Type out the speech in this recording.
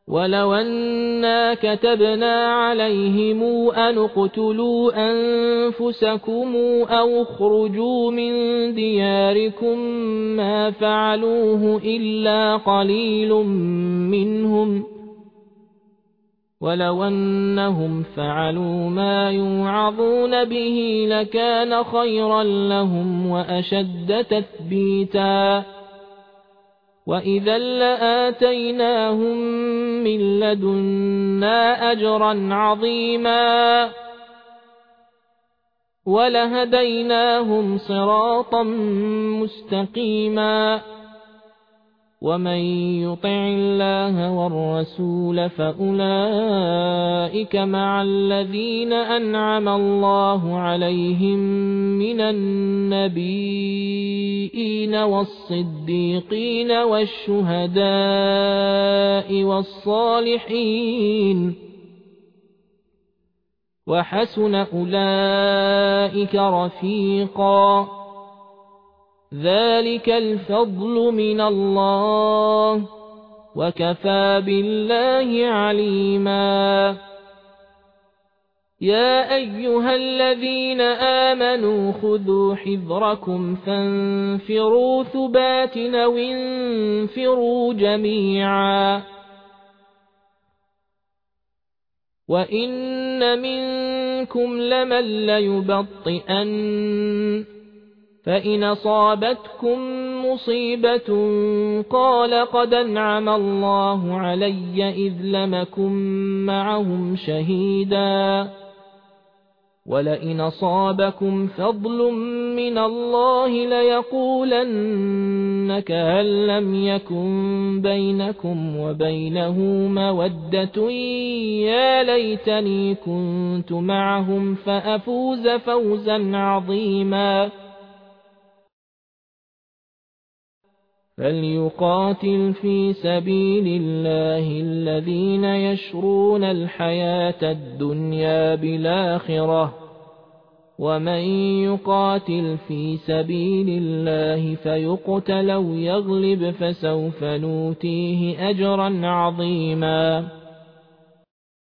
ولو أنا كتبنا عليهم أن اقتلوا أنفسكم أو اخرجوا من دياركم ما فعلوه إلا قليل منهم ولو أنهم فعلوا ما يوعظون به لكان خيرا لهم وأشد تثبيتا وإذا لآتيناهم من لدنا أجرا عظيما ولهديناهم صراطا مستقيما ومن يطع الله والرسول فأولئك مع الذين أنعم الله عليهم من النبيين والصديقين والشهداء والصالحين وحسن أولئك رفيقا ذلك الفضل من الله وكفى بالله عليما يا أيها الذين آمنوا خذوا حذركم فانفروا ثبات أو انفروا جميعا وإن منكم لمن ليبطئن فإن أصابتكم مصيبة قال قد أنعم الله علي إذ لم أكن معهم شهيدا ولئن أصابكم فضل من الله ليقولن كأن لم يكن بينكم وبينه مودة يا ليتني كنت معهم فأفوز فوزا عظيما فليقاتل في سبيل الله الذين يشرون الحياة الدنيا بالآخرة ومن يقاتل في سبيل الله فيقتل أو يغلب فسوف نؤتيه أجرا عظيما